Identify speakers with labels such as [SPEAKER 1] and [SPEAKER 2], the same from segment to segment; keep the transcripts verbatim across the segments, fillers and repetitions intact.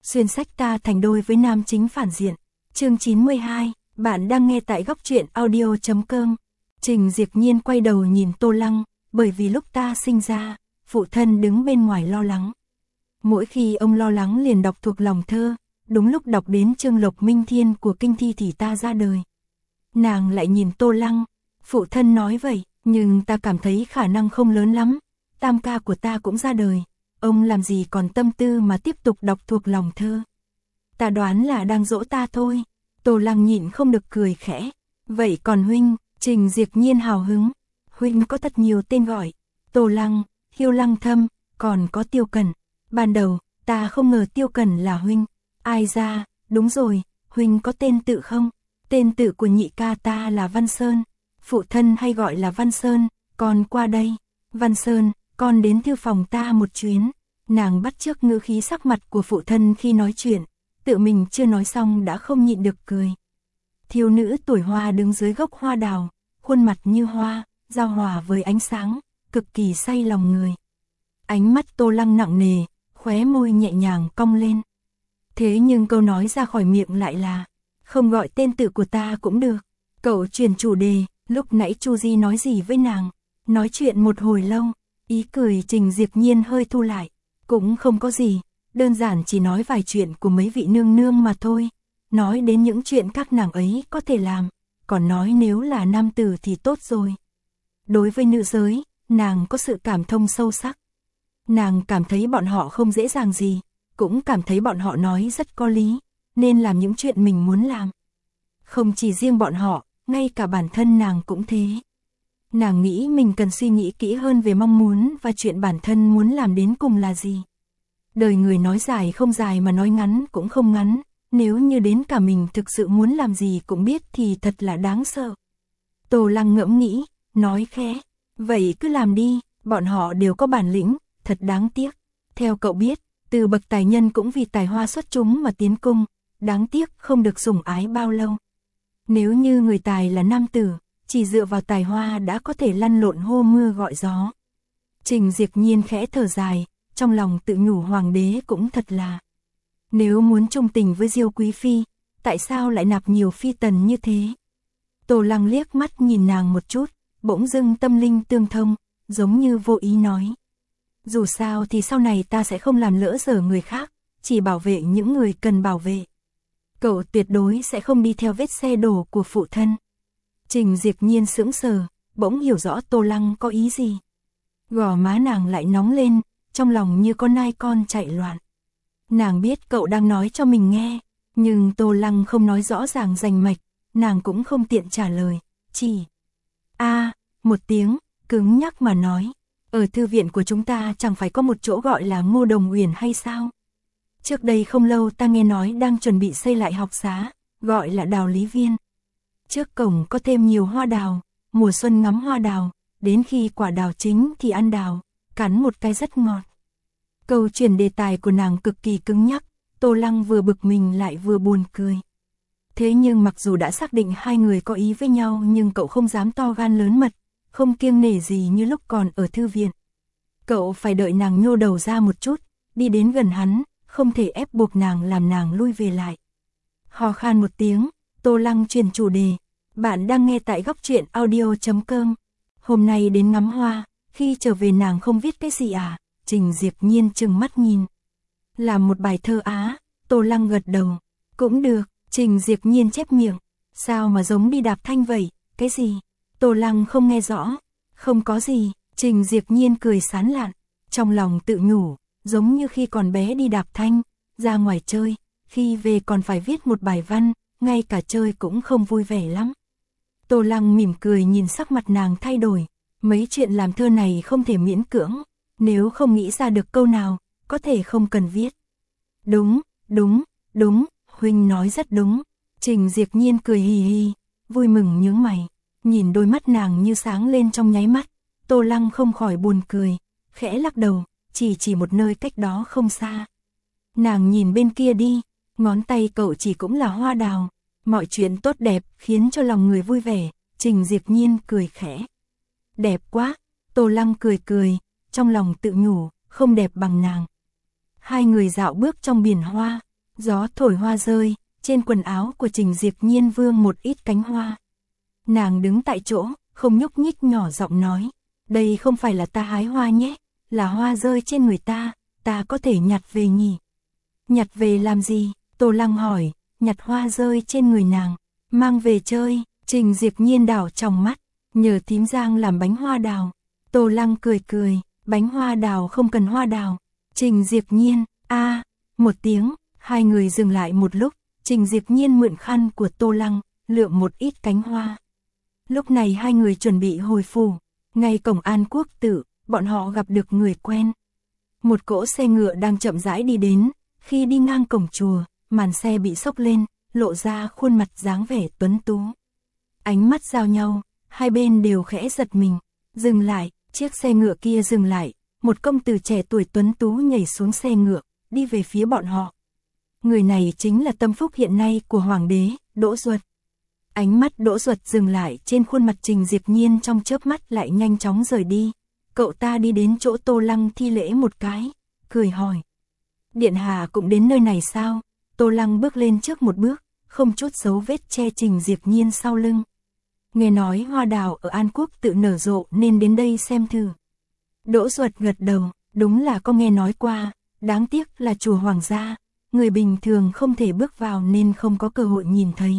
[SPEAKER 1] xuyên sách ta thành đôi với nam chính phản diện. Chương chín mươi hai, bạn đang nghe tại góc truyện audio chấm com. Trình Diệp Nhiên quay đầu nhìn Tô Lăng, bởi vì lúc ta sinh ra, phụ thân đứng bên ngoài lo lắng. Mỗi khi ông lo lắng liền đọc thuộc lòng thơ, đúng lúc đọc đến chương Lộc Minh Thiên của kinh thi thì ta ra đời. Nàng lại nhìn Tô Lăng, phụ thân nói vậy, nhưng ta cảm thấy khả năng không lớn lắm, tam ca của ta cũng ra đời, ông làm gì còn tâm tư mà tiếp tục đọc thuộc lòng thơ. Ta đoán là đang dỗ ta thôi. Tô Lăng nhịn không được cười khẽ. Vậy còn huynh? Trình Diệp Nhiên hào hứng. Huynh có thật nhiều tên gọi. Tô Lăng, Hiêu Lăng Thâm, còn có Tiêu Cẩn. Ban đầu, ta không ngờ Tiêu Cẩn là huynh. Ai ra, đúng rồi, huynh có tên tự không? Tên tự của nhị ca ta là Văn Sơn. Phụ thân hay gọi là Văn Sơn, con qua đây. Văn Sơn, con đến thư phòng ta một chuyến. Nàng bắt chước ngữ khí sắc mặt của phụ thân khi nói chuyện. Tự mình chưa nói xong đã không nhịn được cười. Thiếu nữ tuổi hoa đứng dưới gốc hoa đào, khuôn mặt như hoa, giao hòa với ánh sáng, cực kỳ say lòng người. Ánh mắt Tô Lăng nặng nề, khóe môi nhẹ nhàng cong lên. Thế nhưng câu nói ra khỏi miệng lại là, không gọi tên tự của ta cũng được. Cậu chuyển chủ đề, lúc nãy Chu Di nói gì với nàng? Nói chuyện một hồi lâu, ý cười Trình Diệp Nhiên hơi thu lại. Cũng không có gì, đơn giản chỉ nói vài chuyện của mấy vị nương nương mà thôi. Nói đến những chuyện các nàng ấy có thể làm, còn nói nếu là nam tử thì tốt rồi. Đối với nữ giới, nàng có sự cảm thông sâu sắc. Nàng cảm thấy bọn họ không dễ dàng gì, cũng cảm thấy bọn họ nói rất có lý, nên làm những chuyện mình muốn làm. Không chỉ riêng bọn họ, ngay cả bản thân nàng cũng thế. Nàng nghĩ mình cần suy nghĩ kỹ hơn về mong muốn và chuyện bản thân muốn làm đến cùng là gì. Đời người nói dài không dài mà nói ngắn cũng không ngắn, nếu như đến cả mình thực sự muốn làm gì cũng biết thì thật là đáng sợ. Tô Lăng ngẫm nghĩ, nói khẽ, vậy cứ làm đi, bọn họ đều có bản lĩnh, thật đáng tiếc. Theo cậu biết, từ bậc tài nhân cũng vì tài hoa xuất chúng mà tiến cung, đáng tiếc không được sủng ái bao lâu. Nếu như người tài là nam tử, chỉ dựa vào tài hoa đã có thể lăn lộn hô mưa gọi gió. Trình Diệp Nhiên khẽ thở dài, trong lòng tự nhủ hoàng đế cũng thật là. Nếu muốn chung tình với Diêu Quý Phi, tại sao lại nạp nhiều phi tần như thế? Tô Lăng liếc mắt nhìn nàng một chút, bỗng dưng tâm linh tương thông, giống như vô ý nói. Dù sao thì sau này ta sẽ không làm lỡ dở người khác, chỉ bảo vệ những người cần bảo vệ. Cậu tuyệt đối sẽ không đi theo vết xe đổ của phụ thân. Trình Diệp Nhiên sững sờ, bỗng hiểu rõ Tô Lăng có ý gì. Gò má nàng lại nóng lên, trong lòng như con nai con chạy loạn. Nàng biết cậu đang nói cho mình nghe, nhưng Tô Lăng không nói rõ ràng rành mạch, nàng cũng không tiện trả lời, chỉ a một tiếng, cứng nhắc mà nói, ở thư viện của chúng ta chẳng phải có một chỗ gọi là Ngô Đồng Uyển hay sao? Trước đây không lâu ta nghe nói đang chuẩn bị xây lại học xá, gọi là Đào Lý Viên. Trước cổng có thêm nhiều hoa đào, mùa xuân ngắm hoa đào, đến khi quả đào chín thì ăn đào, cắn một cái rất ngọt. Câu chuyển đề tài của nàng cực kỳ cứng nhắc, Tô Lăng vừa bực mình lại vừa buồn cười. Thế nhưng mặc dù đã xác định hai người có ý với nhau nhưng cậu không dám to gan lớn mật, không kiêng nể gì như lúc còn ở thư viện. Cậu phải đợi nàng nhô đầu ra một chút, đi đến gần hắn, không thể ép buộc nàng làm nàng lui về lại. Hò khan một tiếng, Tô Lăng chuyển chủ đề. Bạn đang nghe tại góc truyện audio chấm com. Hôm nay đến ngắm hoa, khi trở về nàng không viết cái gì à? Trình Diệp Nhiên trừng mắt nhìn. Làm một bài thơ á, Tô Lăng gật đầu. Cũng được, Trình Diệp Nhiên chép miệng. Sao mà giống đi đạp thanh vậy, cái gì? Tô Lăng không nghe rõ. Không có gì, Trình Diệp Nhiên cười sán lạn. Trong lòng tự nhủ, giống như khi còn bé đi đạp thanh, ra ngoài chơi, khi về còn phải viết một bài văn, ngay cả chơi cũng không vui vẻ lắm. Tô Lăng mỉm cười nhìn sắc mặt nàng thay đổi, mấy chuyện làm thơ này không thể miễn cưỡng, nếu không nghĩ ra được câu nào, có thể không cần viết. Đúng, đúng, đúng, huynh nói rất đúng. Trình Diệp Nhiên cười hì hì, vui mừng nhướng mày, nhìn đôi mắt nàng như sáng lên trong nháy mắt, Tô Lăng không khỏi buồn cười, khẽ lắc đầu, chỉ chỉ một nơi cách đó không xa. Nàng nhìn bên kia đi, ngón tay cậu chỉ cũng là hoa đào. Mọi chuyện tốt đẹp khiến cho lòng người vui vẻ, Trình Diệp Nhiên cười khẽ. Đẹp quá, Tô Lăng cười cười, trong lòng tự nhủ, không đẹp bằng nàng. Hai người dạo bước trong biển hoa, Gió thổi hoa rơi, trên quần áo của Trình Diệp Nhiên vương một ít cánh hoa. Nàng đứng tại chỗ, không nhúc nhích nhỏ giọng nói, đây không phải là ta hái hoa nhé, là hoa rơi trên người ta, ta có thể nhặt về nhỉ? Nhặt về làm gì? Tô Lăng hỏi, nhặt hoa rơi trên người nàng, mang về chơi. Trình Diệp Nhiên đảo trong mắt, nhờ thím Giang làm bánh hoa đào. Tô Lăng cười cười, bánh hoa đào không cần hoa đào. Trình Diệp Nhiên, a, một tiếng, hai người dừng lại một lúc, Trình Diệp Nhiên mượn khăn của Tô Lăng, lượm một ít cánh hoa. Lúc này hai người chuẩn bị hồi phủ, ngay cổng An Quốc Tự, bọn họ gặp được người quen. Một cỗ xe ngựa đang chậm rãi đi đến, khi đi ngang cổng chùa, màn xe bị xốc lên, lộ ra khuôn mặt dáng vẻ tuấn tú. Ánh mắt giao nhau, hai bên đều khẽ giật mình, dừng lại, chiếc xe ngựa kia dừng lại, một công tử trẻ tuổi tuấn tú nhảy xuống xe ngựa, đi về phía bọn họ. Người này chính là tâm phúc hiện nay của hoàng đế, Đỗ Duật. Ánh mắt Đỗ Duật dừng lại trên khuôn mặt Trình Diệp Nhiên trong chớp mắt lại nhanh chóng rời đi. Cậu ta đi đến chỗ Tô Lăng thi lễ một cái, cười hỏi. Điện hạ cũng đến nơi này sao? Tô Lăng bước lên trước một bước, không chút dấu vết che Trình Diệp Nhiên sau lưng. Nghe nói hoa đào ở An Quốc Tự nở rộ nên đến đây xem thử. Đỗ Duật gật đầu, đúng là có nghe nói qua, đáng tiếc là chùa hoàng gia, người bình thường không thể bước vào nên không có cơ hội nhìn thấy.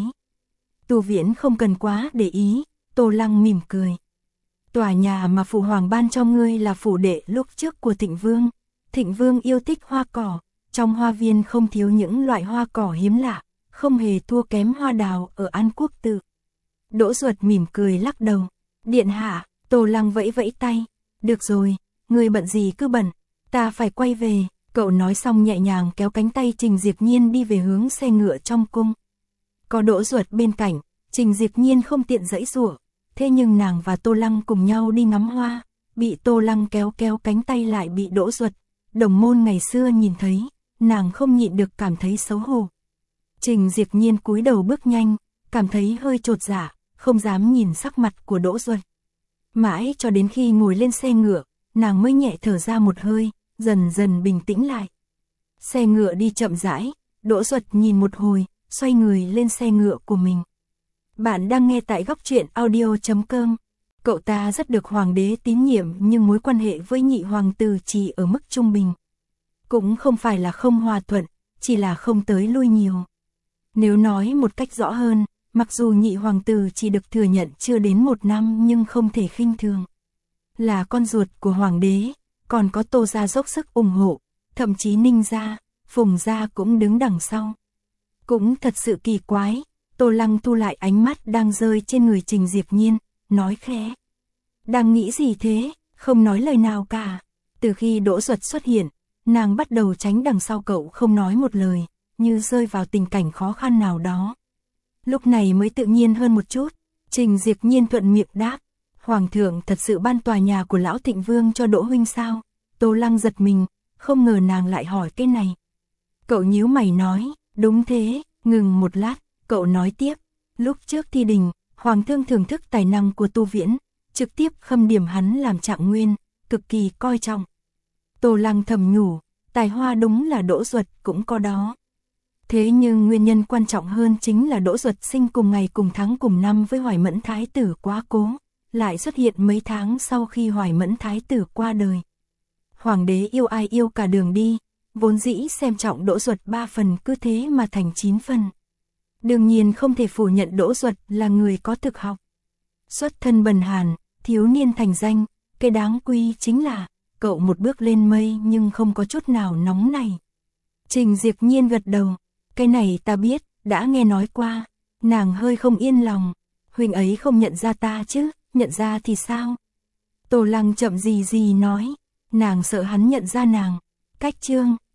[SPEAKER 1] Tu Viễn không cần quá để ý, Tô Lăng mỉm cười. Tòa nhà mà phụ hoàng ban cho ngươi là phủ đệ lúc trước của Thịnh Vương. Thịnh Vương yêu thích hoa cỏ, trong hoa viên không thiếu những loại hoa cỏ hiếm lạ, không hề thua kém hoa đào ở An Quốc Tự. Đỗ Duật mỉm cười lắc đầu. Điện hạ, Tô Lăng vẫy vẫy tay. Được rồi, ngươi bận gì cứ bận, ta phải quay về. Cậu nói xong nhẹ nhàng kéo cánh tay Trình Diệp Nhiên đi về hướng xe ngựa trong cung. Có Đỗ Duật bên cạnh, Trình Diệp Nhiên không tiện giãy giụa, thế nhưng nàng và Tô Lăng cùng nhau đi ngắm hoa, bị Tô Lăng kéo kéo cánh tay lại bị Đỗ Duật, đồng môn ngày xưa nhìn thấy, nàng không nhịn được cảm thấy xấu hổ. Trình Diệp Nhiên cúi đầu bước nhanh, cảm thấy hơi chột dạ, không dám nhìn sắc mặt của Đỗ Duật. Mãi cho đến khi ngồi lên xe ngựa, nàng mới nhẹ thở ra một hơi, dần dần bình tĩnh lại. Xe ngựa đi chậm rãi, Đỗ Duật nhìn một hồi, xoay người lên xe ngựa của mình. Bạn đang nghe tại góc truyện audio chấm com. Cậu ta rất được hoàng đế tín nhiệm nhưng mối quan hệ với nhị hoàng tử chỉ ở mức trung bình. Cũng không phải là không hòa thuận, chỉ là không tới lui nhiều. Nếu nói một cách rõ hơn, mặc dù nhị hoàng tử chỉ được thừa nhận chưa đến một năm nhưng không thể khinh thường. Là con ruột của hoàng đế, còn có Tô gia dốc sức ủng hộ, thậm chí Ninh gia, Phùng gia cũng đứng đằng sau. Cũng thật sự kỳ quái, Tô Lăng thu lại ánh mắt đang rơi trên người Trình Diệp Nhiên, nói khẽ. Đang nghĩ gì thế, không nói lời nào cả. Từ khi Đỗ Duật xuất hiện, nàng bắt đầu tránh đằng sau cậu không nói một lời, như rơi vào tình cảnh khó khăn nào đó. Lúc này mới tự nhiên hơn một chút, Trình Diệp Nhiên thuận miệng đáp. Hoàng thượng thật sự ban tòa nhà của lão Thịnh Vương cho Đỗ huynh sao? Tô Lăng giật mình, không ngờ nàng lại hỏi cái này. Cậu nhíu mày nói, đúng thế, ngừng một lát, cậu nói tiếp. Lúc trước thi đình, Hoàng thương thưởng thức tài năng của Tu Viễn, trực tiếp khâm điểm hắn làm trạng nguyên, cực kỳ coi trọng. Tô Lăng thầm nhủ, tài hoa đúng là Đỗ Duật cũng có đó. Thế nhưng nguyên nhân quan trọng hơn chính là Đỗ Duật sinh cùng ngày cùng tháng cùng năm với Hoài Mẫn Thái tử quá cố, lại xuất hiện mấy tháng sau khi Hoài Mẫn Thái tử qua đời. Hoàng đế yêu ai yêu cả đường đi, vốn dĩ xem trọng Đỗ Duật ba phần cứ thế mà thành chín phần. Đương nhiên không thể phủ nhận Đỗ Duật là người có thực học. Xuất thân bần hàn, thiếu niên thành danh, cái đáng quý chính là cậu một bước lên mây nhưng không có chút nào nóng này. Trình Diệp Nhiên gật đầu, cái này ta biết, đã nghe nói qua. Nàng hơi không yên lòng, huynh ấy không nhận ra ta chứ, nhận ra thì sao? Tô Lăng chậm gì gì nói, nàng sợ hắn nhận ra nàng. Cách chương